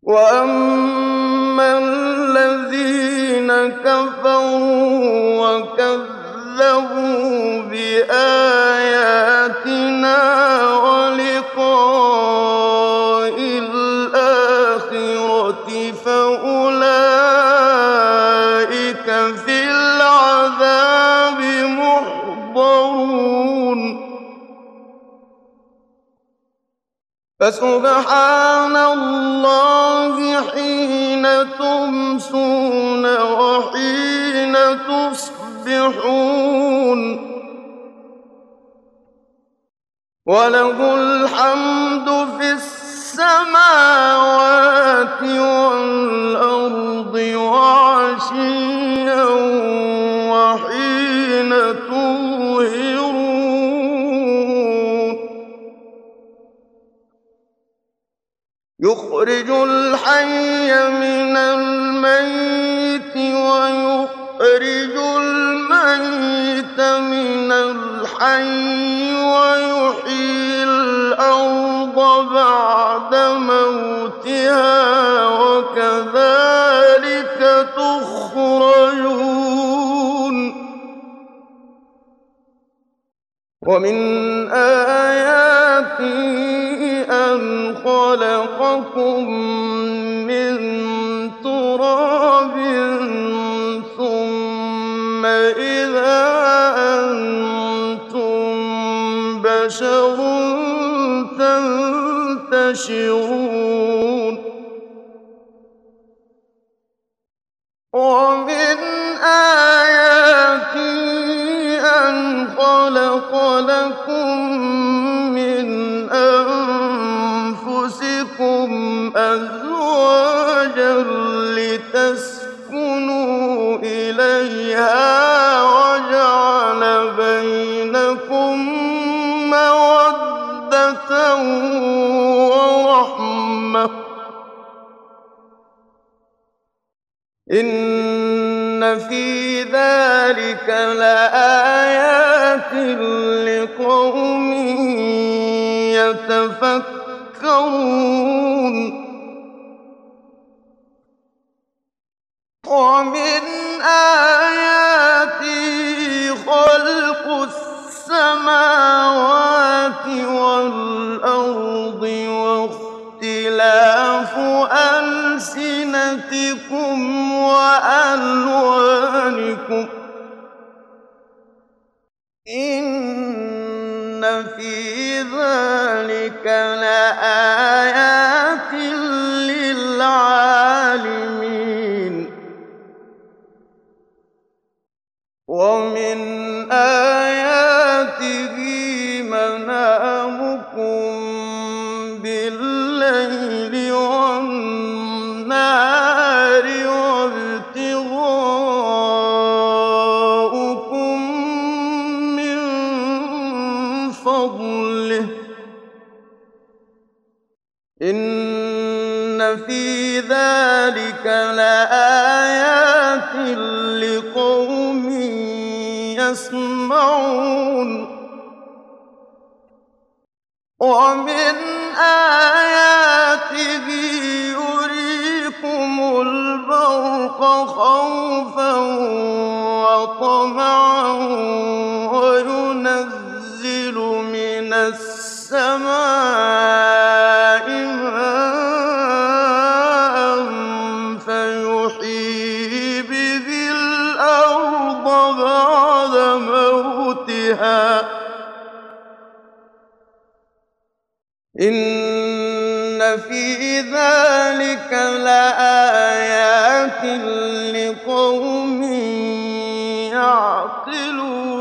وَأَمَّا الَّذِينَ كَفَرُوا وَكَذَّبُوا بِآيَاتِنَا وَلِقَاءِ الْآخِرَةِ فَأُولَٰئِكَ فِي الْعَذَابِ مُحْضَرُونَ فَسُبْحَانَ اللَّهِ حِينَ تُمْسُونَ وَحِينَ تُصْبِحُونَ وَلَهُ الْحَمْدُ فِي السَّمَاوَاتِ وَالْأَرْضِ وَعَشِيًّا وَحِينَ تُظْهِرُونَ يُخْرِجُ الْحَيَّ مِنَ الْمَيِّتِ وَيُخْرِجُ الْمَيِّتَ مِنَ الْحَيِّ وَيُحْيِي الْأَرْضَ بَعْدَ مَوْتِهَا وَكَذَٰلِكَ تُخْرَجُونَ وَمِنْ آيَاتِهِ أَنْ خَلَقَكُم مِّن تُرَابٍ ثُمَّ إِذَا أَنتُم بَشَرٌ تَنتَشِرُونَ وَمِنْ آيَاتِهِ أَنْ خَلَقَ لَكُم مِّنْ أَنفُسِكُمْ أَزْوَاجًا لِّتَسْكُنُوا إِلَيْهَا وَجَعَلَ بَيْنَكُم مَّوَدَّةً وَرَحْمَةً ۚ إِنَّ فِي ذَٰلِكَ لَآيَاتٍ لِّقَوْمٍ يَتَفَكَّرُونَ وَمِنْ آيَاتِهِ خَلْقُ السَّمَاوَاتِ وَالْأَرْضِ وَاخْتِلَافُ أَلْسِنَتِكُمْ وَأَلْوَانِكُمْ ۚ إِنَّ فِي ذَٰلِكَ لَآيَاتٍ لِّلْعَالِمِينَ وَمِنْ آيَاتِهِ مَنَامُكُم بِاللَّيْلِ وَالنَّهَارِ وَابْتِغَاؤُكُم مِّن فَضْلِهِ ۚ إِنَّ فِي ذَٰلِكَ لَآيَاتٍ لِّقَوْمٍ يَسْمَعُونَ وَمِنْ آيَاتِهِ يُرِيكُمُ الْبَرْقَ خَوْفًا وَطَمَعًا وَيُنَزِّلُ مِنَ السَّمَاءِ مَاءً فَيُحْيِي بِهِ الْأَرْضَ بَعْدَ مَوْتِهَا ۚ إِنَّ فِي ذَٰلِكَ لَآيَاتٍ لِّقَوْمٍ يَعْقِلُونَ